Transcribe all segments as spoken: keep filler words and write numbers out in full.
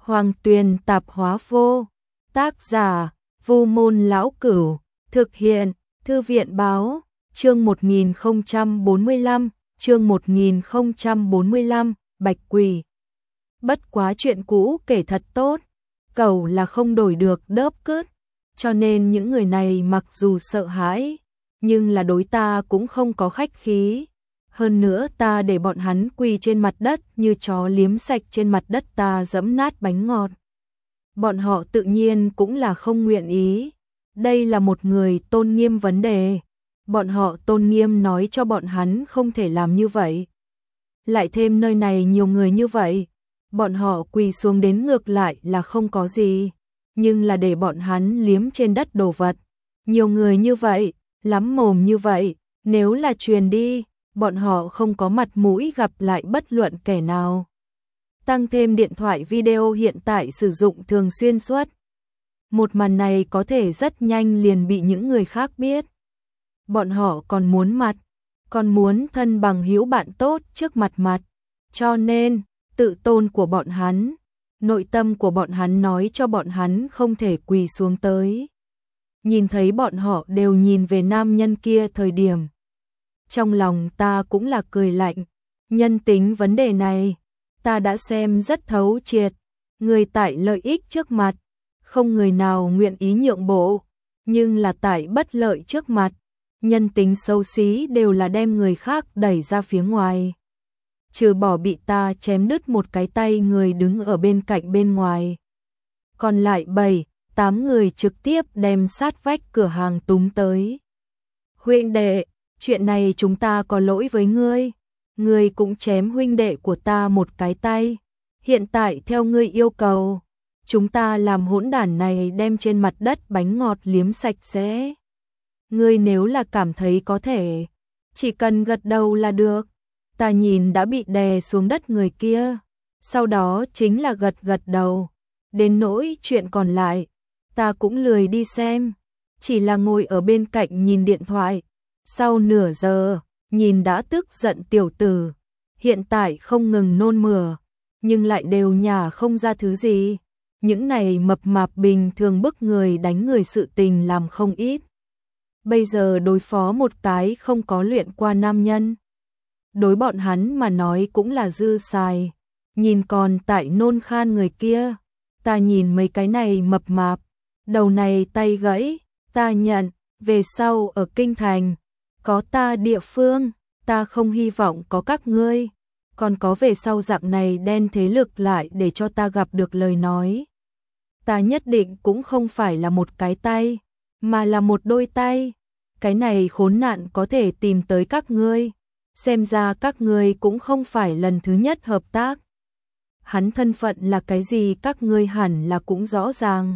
Hoàng Tuyền Tạp Hóa Vô. Tác giả: Vu Môn Lão Cửu. Thực hiện: Thư viện Báo. Chương một nghìn không trăm bốn mươi lăm, chương một nghìn không trăm bốn mươi lăm, Bạch Quỷ. Bất quá chuyện cũ kể thật tốt, cẩu là không đổi được đớp cứt, cho nên những người này mặc dù sợ hãi, nhưng là đối ta cũng không có khách khí. Hơn nữa ta để bọn hắn quỳ trên mặt đất như chó liếm sạch trên mặt đất ta dẫm nát bánh ngọt. Bọn họ tự nhiên cũng là không nguyện ý. Đây là một người tôn nghiêm vấn đề. Bọn họ tôn nghiêm nói cho bọn hắn không thể làm như vậy. Lại thêm nơi này nhiều người như vậy, bọn họ quỳ xuống đến ngược lại là không có gì, nhưng là để bọn hắn liếm trên đất đồ vật. Nhiều người như vậy, lắm mồm như vậy, nếu là truyền đi, bọn họ không có mặt mũi gặp lại bất luận kẻ nào. Tăng thêm điện thoại video hiện tại sử dụng thường xuyên suốt. Một màn này có thể rất nhanh liền bị những người khác biết. Bọn họ còn muốn mặt, còn muốn thân bằng hữu bạn tốt trước mặt mặt. Cho nên, tự tôn của bọn hắn, nội tâm của bọn hắn nói cho bọn hắn không thể quỳ xuống tới. Nhìn thấy bọn họ đều nhìn về nam nhân kia thời điểm, trong lòng ta cũng là cười lạnh. Nhân tính vấn đề này, ta đã xem rất thấu triệt. Người tại lợi ích trước mặt, không người nào nguyện ý nhượng bộ, nhưng là tại bất lợi trước mặt, nhân tính xấu xí đều là đem người khác đẩy ra phía ngoài. Trừ bỏ bị ta chém đứt một cái tay người đứng ở bên cạnh bên ngoài, còn lại bảy, tám người trực tiếp đem sát vách cửa hàng túm tới. Huynh đệ, chuyện này chúng ta có lỗi với ngươi, ngươi cũng chém huynh đệ của ta một cái tay. Hiện tại theo ngươi yêu cầu, chúng ta làm hỗn đản này đem trên mặt đất bánh ngọt liếm sạch sẽ. Ngươi nếu là cảm thấy có thể, chỉ cần gật đầu là được. Ta nhìn đã bị đè xuống đất người kia, sau đó chính là gật gật đầu. Đến nỗi chuyện còn lại, ta cũng lười đi xem, chỉ là ngồi ở bên cạnh nhìn điện thoại. Sau nửa giờ, nhìn đã tức giận tiểu tử, hiện tại không ngừng nôn mửa, nhưng lại đều nhả không ra thứ gì. Những này mập mạp bình thường bức người đánh người sự tình làm không ít. Bây giờ đối phó một cái không có luyện qua nam nhân, đối bọn hắn mà nói cũng là dư xài. Nhìn còn tại nôn khan người kia, ta nhìn mấy cái này mập mạp, đầu này tay gãy, ta nhận, về sau ở kinh thành, có ta địa phương, ta không hy vọng có các ngươi, còn có về sau dạng này đen thế lực lại để cho ta gặp được lời nói. Ta nhất định cũng không phải là một cái tay, mà là một đôi tay. Cái này khốn nạn có thể tìm tới các ngươi, xem ra các ngươi cũng không phải lần thứ nhất hợp tác. Hắn thân phận là cái gì các ngươi hẳn là cũng rõ ràng.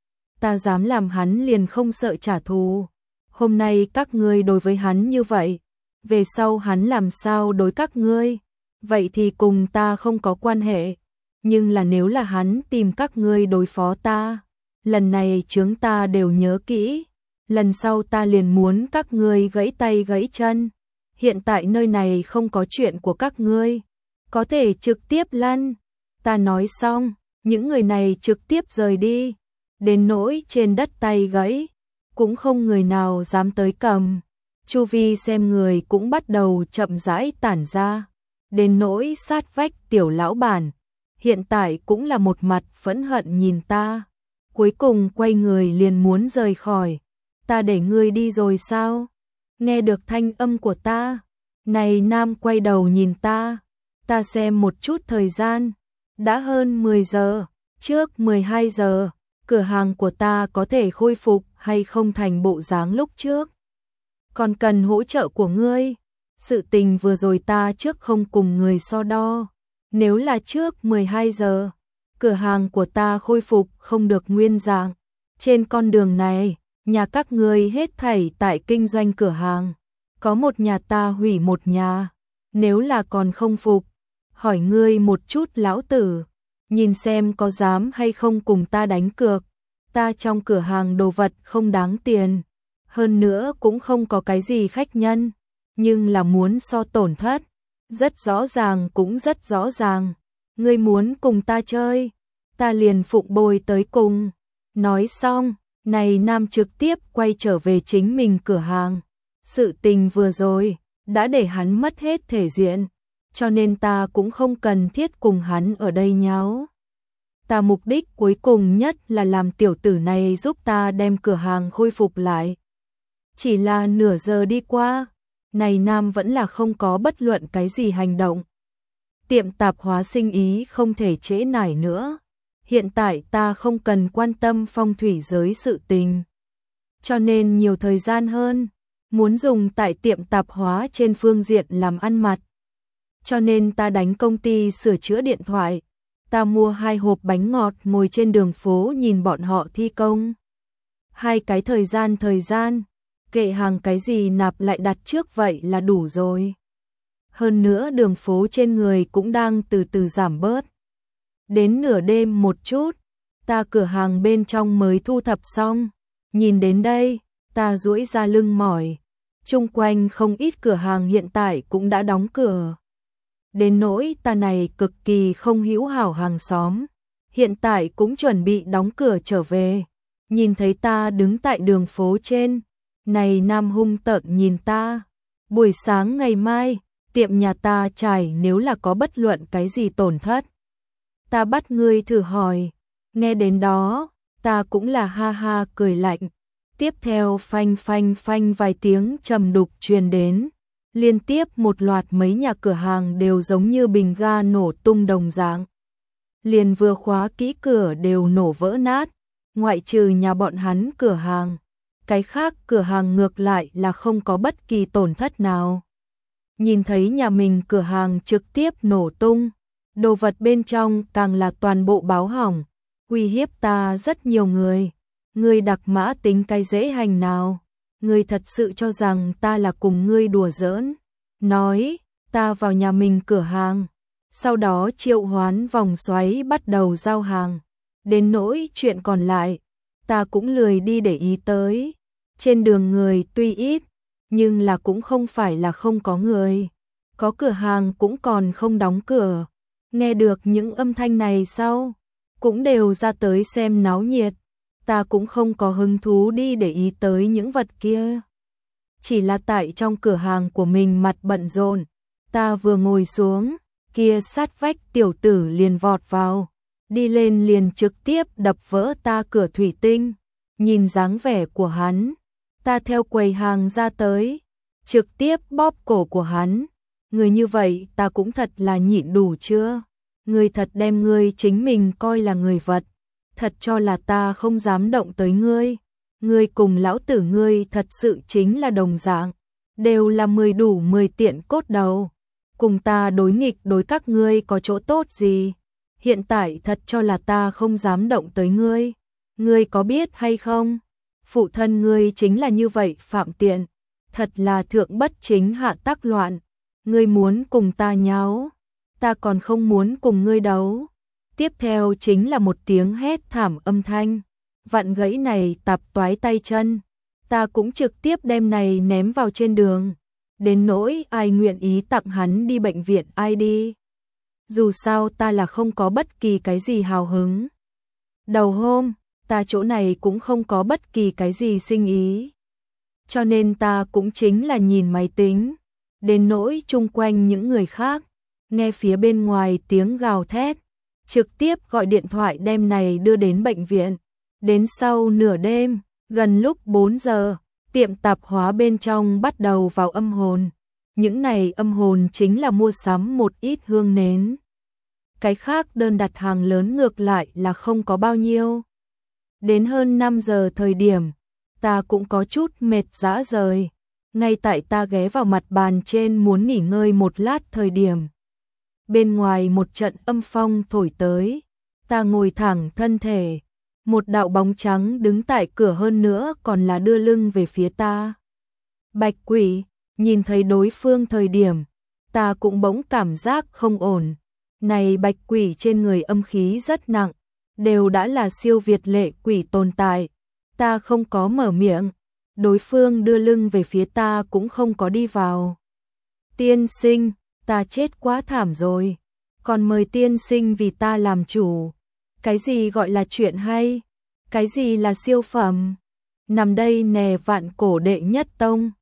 Ta dám làm hắn liền không sợ trả thù. Hôm nay các ngươi đối với hắn như vậy, về sau hắn làm sao đối các ngươi, vậy thì cùng ta không có quan hệ. Nhưng là nếu là hắn tìm các ngươi đối phó ta, lần này chướng ta đều nhớ kỹ, lần sau ta liền muốn các ngươi gãy tay gãy chân. Hiện tại nơi này không có chuyện của các ngươi, có thể trực tiếp lăn. Ta nói xong, những người này trực tiếp rời đi, đến nỗi trên đất tay gãy, cũng không người nào dám tới cầm. Chu vi xem người cũng bắt đầu chậm rãi tản ra, đến nỗi sát vách tiểu lão bản, hiện tại cũng là một mặt phẫn hận nhìn ta, cuối cùng quay người liền muốn rời khỏi. Ta để ngươi đi rồi sao? Nghe được thanh âm của ta, này nam quay đầu nhìn ta, ta xem một chút thời gian, đã hơn mười giờ, trước mười hai giờ, cửa hàng của ta có thể khôi phục hay không thành bộ dáng lúc trước. Còn cần hỗ trợ của ngươi, sự tình vừa rồi ta trước không cùng người so đo. Nếu là trước mười hai giờ, cửa hàng của ta khôi phục không được nguyên dạng. Trên con đường này, nhà các ngươi hết thảy tại kinh doanh cửa hàng, có một nhà ta hủy một nhà. Nếu là còn không phục, hỏi ngươi một chút lão tử, nhìn xem có dám hay không cùng ta đánh cược. Ta trong cửa hàng đồ vật không đáng tiền, hơn nữa cũng không có cái gì khách nhân, nhưng là muốn so tổn thất, rất rõ ràng cũng rất rõ ràng. Ngươi muốn cùng ta chơi, ta liền phụng bồi tới cùng. Nói xong, này nam trực tiếp quay trở về chính mình cửa hàng. Sự tình vừa rồi, đã để hắn mất hết thể diện, cho nên ta cũng không cần thiết cùng hắn ở đây nháo. Ta mục đích cuối cùng nhất là làm tiểu tử này giúp ta đem cửa hàng khôi phục lại. Chỉ là nửa giờ đi qua, này nam vẫn là không có bất luận cái gì hành động. Tiệm tạp hóa sinh ý không thể trễ nải nữa. Hiện tại ta không cần quan tâm phong thủy giới sự tình, cho nên nhiều thời gian hơn, muốn dùng tại tiệm tạp hóa trên phương diện làm ăn mặt. Cho nên ta đánh công ty sửa chữa điện thoại, ta mua hai hộp bánh ngọt ngồi trên đường phố nhìn bọn họ thi công. Hai cái thời gian thời gian, kệ hàng cái gì nạp lại đặt trước vậy là đủ rồi. Hơn nữa đường phố trên người cũng đang từ từ giảm bớt. Đến nửa đêm một chút, ta cửa hàng bên trong mới thu thập xong. Nhìn đến đây, ta duỗi ra lưng mỏi. Chung quanh không ít cửa hàng hiện tại cũng đã đóng cửa. Đến nỗi ta này cực kỳ không hữu hảo hàng xóm, hiện tại cũng chuẩn bị đóng cửa trở về. Nhìn thấy ta đứng tại đường phố trên, này nam hung tợn nhìn ta. Buổi sáng ngày mai, tiệm nhà ta trải nếu là có bất luận cái gì tổn thất, ta bắt ngươi thử hỏi. Nghe đến đó, ta cũng là ha ha cười lạnh. Tiếp theo phanh phanh phanh vài tiếng trầm đục truyền đến. Liên tiếp một loạt mấy nhà cửa hàng đều giống như bình ga nổ tung đồng dạng. Liền vừa khóa kỹ cửa đều nổ vỡ nát, ngoại trừ nhà bọn hắn cửa hàng. Cái khác cửa hàng ngược lại là không có bất kỳ tổn thất nào. Nhìn thấy nhà mình cửa hàng trực tiếp nổ tung, đồ vật bên trong càng là toàn bộ báo hỏng, uy hiếp ta rất nhiều người. Ngươi đặc mã tính cái dễ hành nào? Ngươi thật sự cho rằng ta là cùng ngươi đùa giỡn? Nói, ta vào nhà mình cửa hàng, sau đó triệu hoán vòng xoáy bắt đầu giao hàng. Đến nỗi chuyện còn lại, ta cũng lười đi để ý tới. Trên đường người tuy ít, nhưng là cũng không phải là không có người. Có cửa hàng cũng còn không đóng cửa. Nghe được những âm thanh này sau, cũng đều ra tới xem náo nhiệt. Ta cũng không có hứng thú đi để ý tới những vật kia. Chỉ là tại trong cửa hàng của mình mặt bận rộn, ta vừa ngồi xuống, kia sát vách tiểu tử liền vọt vào, đi lên liền trực tiếp đập vỡ ta cửa thủy tinh. Nhìn dáng vẻ của hắn, ta theo quầy hàng ra tới, trực tiếp bóp cổ của hắn. Người như vậy ta cũng thật là nhịn đủ chưa? Người thật đem ngươi chính mình coi là người vật, thật cho là ta không dám động tới ngươi. Ngươi cùng lão tử ngươi thật sự chính là đồng dạng, đều là mười đủ mười tiện cốt đầu. Cùng ta đối nghịch đối các ngươi có chỗ tốt gì? Hiện tại thật cho là ta không dám động tới ngươi. Ngươi có biết hay không? Phụ thân ngươi chính là như vậy phạm tiện, thật là thượng bất chính hạ tắc loạn. Ngươi muốn cùng ta nháo, ta còn không muốn cùng ngươi đấu. Tiếp theo chính là một tiếng hét thảm âm thanh, vặn gãy này tạp toái tay chân. Ta cũng trực tiếp đem này ném vào trên đường. Đến nỗi ai nguyện ý tặng hắn đi bệnh viện ai đi. Dù sao ta là không có bất kỳ cái gì hào hứng. Đầu hôm, ta chỗ này cũng không có bất kỳ cái gì sinh ý. Cho nên ta cũng chính là nhìn máy tính. Đến nỗi chung quanh những người khác, nghe phía bên ngoài tiếng gào thét, trực tiếp gọi điện thoại đem này đưa đến bệnh viện. Đến sau nửa đêm, gần lúc bốn giờ, tiệm tạp hóa bên trong bắt đầu vào âm hồn. Những này âm hồn chính là mua sắm một ít hương nến. Cái khác đơn đặt hàng lớn ngược lại là không có bao nhiêu. Đến hơn năm giờ thời điểm, ta cũng có chút mệt rã rời. Ngay tại ta ghé vào mặt bàn trên muốn nghỉ ngơi một lát thời điểm. Bên ngoài một trận âm phong thổi tới, ta ngồi thẳng thân thể. Một đạo bóng trắng đứng tại cửa hơn nữa còn là đưa lưng về phía ta. Bạch quỷ, nhìn thấy đối phương thời điểm, ta cũng bỗng cảm giác không ổn. Này bạch quỷ trên người âm khí rất nặng, đều đã là siêu việt lệ quỷ tồn tại. Ta không có mở miệng, đối phương đưa lưng về phía ta cũng không có đi vào. Tiên sinh, ta chết quá thảm rồi, còn mời tiên sinh vì ta làm chủ. Cái gì gọi là chuyện hay? Cái gì là siêu phẩm? Nằm đây nè vạn cổ đệ nhất tông.